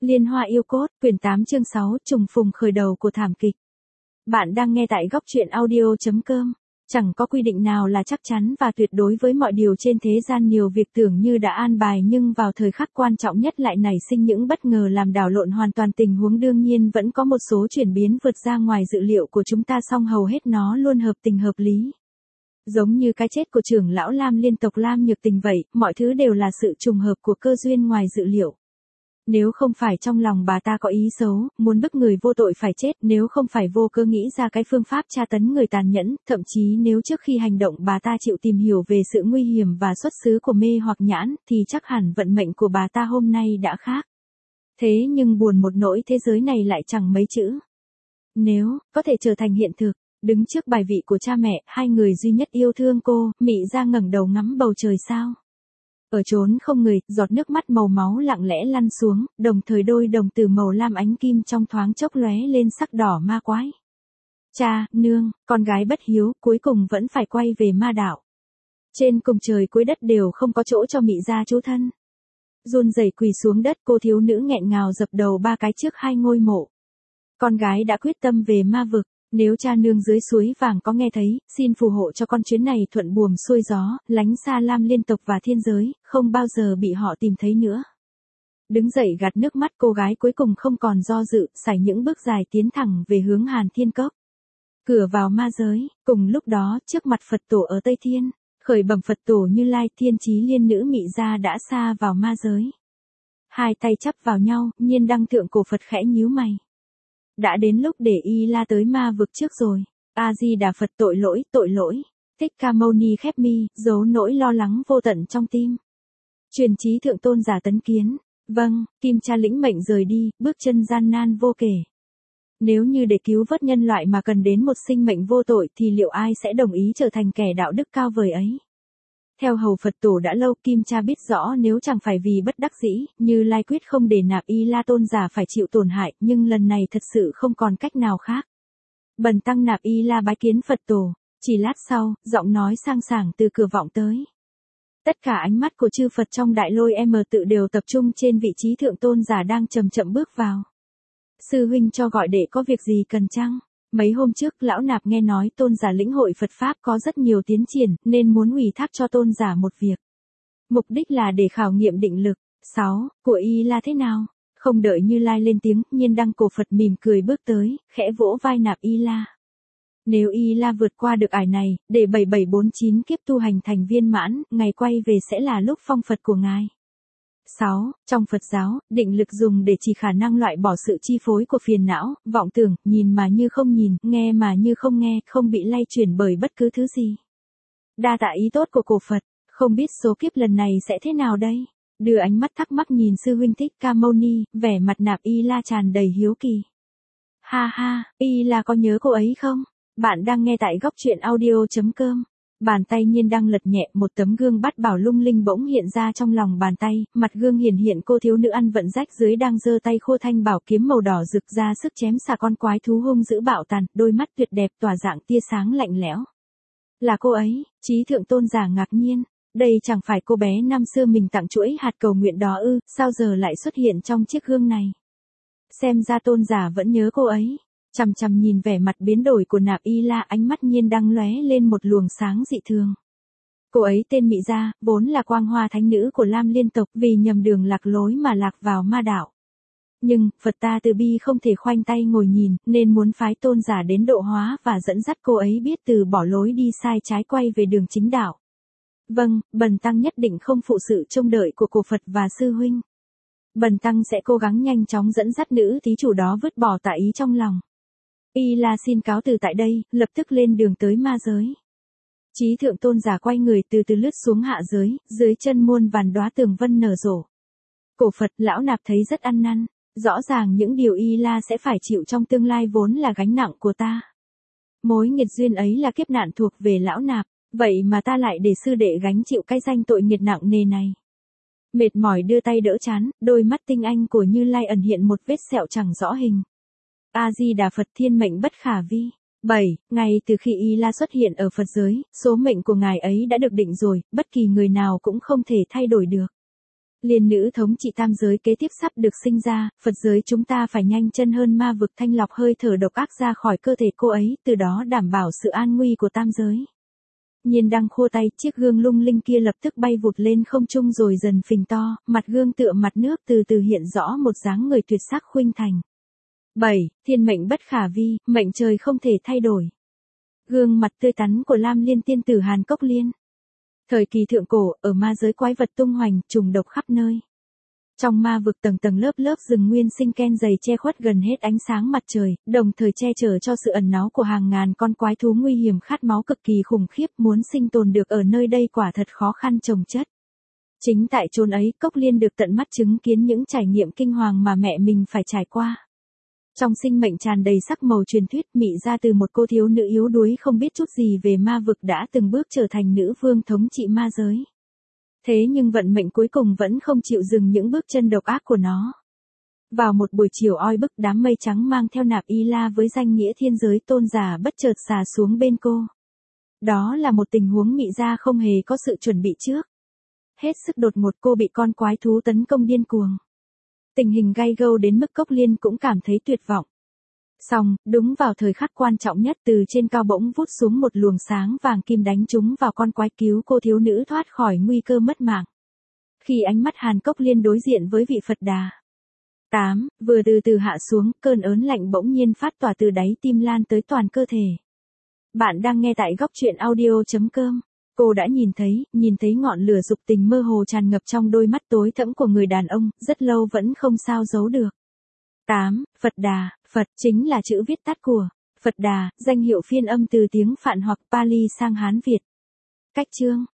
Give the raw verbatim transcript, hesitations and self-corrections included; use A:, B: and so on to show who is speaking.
A: Liên Hoa Yêu Cốt, quyển tám chương sáu, trùng phùng khởi đầu của thảm kịch. Bạn đang nghe tại góc truyện audio chấm com. Chẳng có quy định nào là chắc chắn và tuyệt đối với mọi điều trên thế gian, nhiều việc tưởng như đã an bài nhưng vào thời khắc quan trọng nhất lại nảy sinh những bất ngờ làm đảo lộn hoàn toàn tình huống. Đương nhiên vẫn có một số chuyển biến vượt ra ngoài dự liệu của chúng ta, song hầu hết nó luôn hợp tình hợp lý. Giống như cái chết của trưởng lão Lam Liên tộc Lam Nhược Tình vậy, mọi thứ đều là sự trùng hợp của cơ duyên ngoài dự liệu. Nếu không phải trong lòng bà ta có ý xấu, muốn bức người vô tội phải chết, nếu không phải vô cơ nghĩ ra cái phương pháp tra tấn người tàn nhẫn, thậm chí nếu trước khi hành động bà ta chịu tìm hiểu về sự nguy hiểm và xuất xứ của mê hoặc nhãn, thì chắc hẳn vận mệnh của bà ta hôm nay đã khác. Thế nhưng buồn một nỗi thế giới này lại chẳng mấy chữ nếu có thể trở thành hiện thực. Đứng trước bài vị của cha mẹ, hai người duy nhất yêu thương cô, Mị Gia ngẩng đầu ngắm bầu trời sao. Ở chốn không người, giọt nước mắt màu máu lặng lẽ lăn xuống, đồng thời đôi đồng tử màu lam ánh kim trong thoáng chốc lóe lên sắc đỏ ma quái. Cha, nương, con gái bất hiếu, cuối cùng vẫn phải quay về ma đạo. Trên cùng trời cuối đất đều không có chỗ cho Mị Gia trú thân. Run rẩy quỳ xuống đất, cô thiếu nữ nghẹn ngào dập đầu ba cái trước hai ngôi mộ. Con gái đã quyết tâm về ma vực. Nếu cha nương dưới suối vàng có nghe thấy, xin phù hộ cho con chuyến này thuận buồm xuôi gió, lánh xa Lam Liên tộc và thiên giới, không bao giờ bị họ tìm thấy nữa. Đứng dậy gạt nước mắt, cô gái cuối cùng không còn do dự, sải những bước dài tiến thẳng về hướng Hàn Thiên Cốc. Cửa vào ma giới, cùng lúc đó, trước mặt Phật tổ ở Tây Thiên, khởi bẩm Phật tổ Như Lai, Thiên Chí Liên nữ Mị Gia đã xa vào ma giới. Hai tay chắp vào nhau, Nhiên Đăng thượng cổ Phật khẽ nhíu mày. Đã đến lúc để y la tới ma vực trước rồi. A-di-đà Phật, tội lỗi, tội lỗi. Thích Ca Mâu Ni khép mi, giấu nỗi lo lắng vô tận trong tim. Truyền chí thượng tôn giả tấn kiến. Vâng, Kim cha lĩnh mệnh rời đi, bước chân gian nan vô kể. Nếu như để cứu vớt nhân loại mà cần đến một sinh mệnh vô tội thì liệu ai sẽ đồng ý trở thành kẻ đạo đức cao vời ấy? Theo hầu Phật tổ đã lâu, Kim cha biết rõ nếu chẳng phải vì bất đắc dĩ, Như Lai quyết không để nạp y la tôn giả phải chịu tổn hại, nhưng lần này thật sự không còn cách nào khác. Bần tăng nạp y la bái kiến Phật tổ. Chỉ lát sau, giọng nói sang sảng từ cửa vọng tới. Tất cả ánh mắt của chư Phật trong đại lôi M tự đều tập trung trên vị trí thượng tôn giả đang chậm chậm bước vào. Sư huynh cho gọi đệ có việc gì cần chăng? Mấy hôm trước, lão nạp nghe nói tôn giả lĩnh hội Phật Pháp có rất nhiều tiến triển, nên muốn ủy thác cho tôn giả một việc. Mục đích là để khảo nghiệm định lực. sáu. Của y la thế nào? Không đợi Như Lai lên tiếng, Nhiên Đăng cổ Phật mỉm cười bước tới, khẽ vỗ vai nạp y la. Nếu y la vượt qua được ải này, để bảy bảy bốn chín kiếp tu hành thành viên mãn, ngày quay về sẽ là lúc phong Phật của ngài. sáu. Trong Phật giáo, định lực dùng để chỉ khả năng loại bỏ sự chi phối của phiền não, vọng tưởng, nhìn mà như không nhìn, nghe mà như không nghe, không bị lay chuyển bởi bất cứ thứ gì. Đa tạ ý tốt của cổ Phật, không biết số kiếp lần này sẽ thế nào đây? Đưa ánh mắt thắc mắc nhìn sư huynh Thích Ca Mâu Ni, vẻ mặt nạp y la tràn đầy hiếu kỳ. Ha ha, y la có nhớ cô ấy không? Bạn đang nghe tại góc truyện audio chấm com. Bàn tay Nhiên Đăng lật nhẹ, một tấm gương bát bảo lung linh bỗng hiện ra trong lòng bàn tay, mặt gương hiển hiện cô thiếu nữ ăn vận rách dưới đang giơ tay khô thanh bảo kiếm màu đỏ rực ra sức chém xả con quái thú hung dữ bạo tàn, đôi mắt tuyệt đẹp tỏa dạng tia sáng lạnh lẽo. Là cô ấy, Chí thượng tôn giả ngạc nhiên, đây chẳng phải cô bé năm xưa mình tặng chuỗi hạt cầu nguyện đó ư, sao giờ lại xuất hiện trong chiếc gương này? Xem ra tôn giả vẫn nhớ cô ấy. Chằm chằm nhìn vẻ mặt biến đổi của nạp y la, ánh mắt Nhiên Đăng lóe lên một luồng sáng dị thường. Cô ấy tên Mị Gia, vốn là quang hoa thánh nữ của Lam Liên tộc, vì nhầm đường lạc lối mà lạc vào ma đạo. Nhưng, Phật ta từ bi không thể khoanh tay ngồi nhìn, nên muốn phái tôn giả đến độ hóa và dẫn dắt cô ấy biết từ bỏ lối đi sai trái quay về đường chính đạo. Vâng, bần tăng nhất định không phụ sự trông đợi của cổ Phật và sư huynh. Bần tăng sẽ cố gắng nhanh chóng dẫn dắt nữ thí chủ đó vứt bỏ tà ý trong lòng. Y la xin cáo từ tại đây, lập tức lên đường tới ma giới. Chí thượng tôn giả quay người từ từ lướt xuống hạ giới, dưới chân muôn vàn đóa tường vân nở rộ. Cổ Phật, lão nạp thấy rất ăn năn, rõ ràng những điều y la sẽ phải chịu trong tương lai vốn là gánh nặng của ta. Mối nghiệt duyên ấy là kiếp nạn thuộc về lão nạp, vậy mà ta lại để sư đệ gánh chịu cái danh tội nghiệt nặng nề này. Mệt mỏi đưa tay đỡ chán, đôi mắt tinh anh của Như Lai ẩn hiện một vết sẹo chẳng rõ hình. A-di-đà Phật, thiên mệnh bất khả vi. bảy. Ngay từ khi Y La xuất hiện ở Phật giới, số mệnh của ngài ấy đã được định rồi, bất kỳ người nào cũng không thể thay đổi được. Liên nữ thống trị tam giới kế tiếp sắp được sinh ra, Phật giới chúng ta phải nhanh chân hơn ma vực thanh lọc hơi thở độc ác ra khỏi cơ thể cô ấy, từ đó đảm bảo sự an nguy của tam giới. Nhiên đang khua tay, chiếc gương lung linh kia lập tức bay vụt lên không trung rồi dần phình to, mặt gương tựa mặt nước từ từ hiện rõ một dáng người tuyệt sắc khuynh thành. bảy. Thiên mệnh bất khả vi, mệnh trời không thể thay đổi. Gương mặt tươi tắn của Lam Liên tiên tử Hàn Cốc Liên. Thời kỳ thượng cổ, ở ma giới quái vật tung hoành, trùng độc khắp nơi. Trong ma vực tầng tầng lớp lớp rừng nguyên sinh ken dày che khuất gần hết ánh sáng mặt trời, đồng thời che chở cho sự ẩn náu của hàng ngàn con quái thú nguy hiểm khát máu cực kỳ khủng khiếp, muốn sinh tồn được ở nơi đây quả thật khó khăn chồng chất. Chính tại chốn ấy, Cốc Liên được tận mắt chứng kiến những trải nghiệm kinh hoàng mà mẹ mình phải trải qua. Trong sinh mệnh tràn đầy sắc màu truyền thuyết, mị ra từ một cô thiếu nữ yếu đuối không biết chút gì về ma vực đã từng bước trở thành nữ vương thống trị ma giới. Thế nhưng vận mệnh cuối cùng vẫn không chịu dừng những bước chân độc ác của nó. Vào một buổi chiều oi bức, đám mây trắng mang theo nạp y la với danh nghĩa thiên giới tôn giả bất chợt xà xuống bên cô. Đó là một tình huống mị ra không hề có sự chuẩn bị trước. Hết sức đột ngột cô bị con quái thú tấn công điên cuồng. Tình hình gay gâu đến mức Cốc Liên cũng cảm thấy tuyệt vọng. Xong, đúng vào thời khắc quan trọng nhất, từ trên cao bỗng vút xuống một luồng sáng vàng kim đánh trúng vào con quái, cứu cô thiếu nữ thoát khỏi nguy cơ mất mạng. Khi ánh mắt Hàn Cốc Liên đối diện với vị Phật Đà. tám. Vừa từ từ hạ xuống, cơn ớn lạnh bỗng nhiên phát tỏa từ đáy tim lan tới toàn cơ thể. Bạn đang nghe tại góc truyện audio chấm com. Cô đã nhìn thấy, nhìn thấy ngọn lửa dục tình mơ hồ tràn ngập trong đôi mắt tối thẫm của người đàn ông, rất lâu vẫn không sao giấu được. tám. Phật Đà, Phật chính là chữ viết tắt của Phật Đà, danh hiệu phiên âm từ tiếng Phạn hoặc Pali sang Hán Việt. Cách chương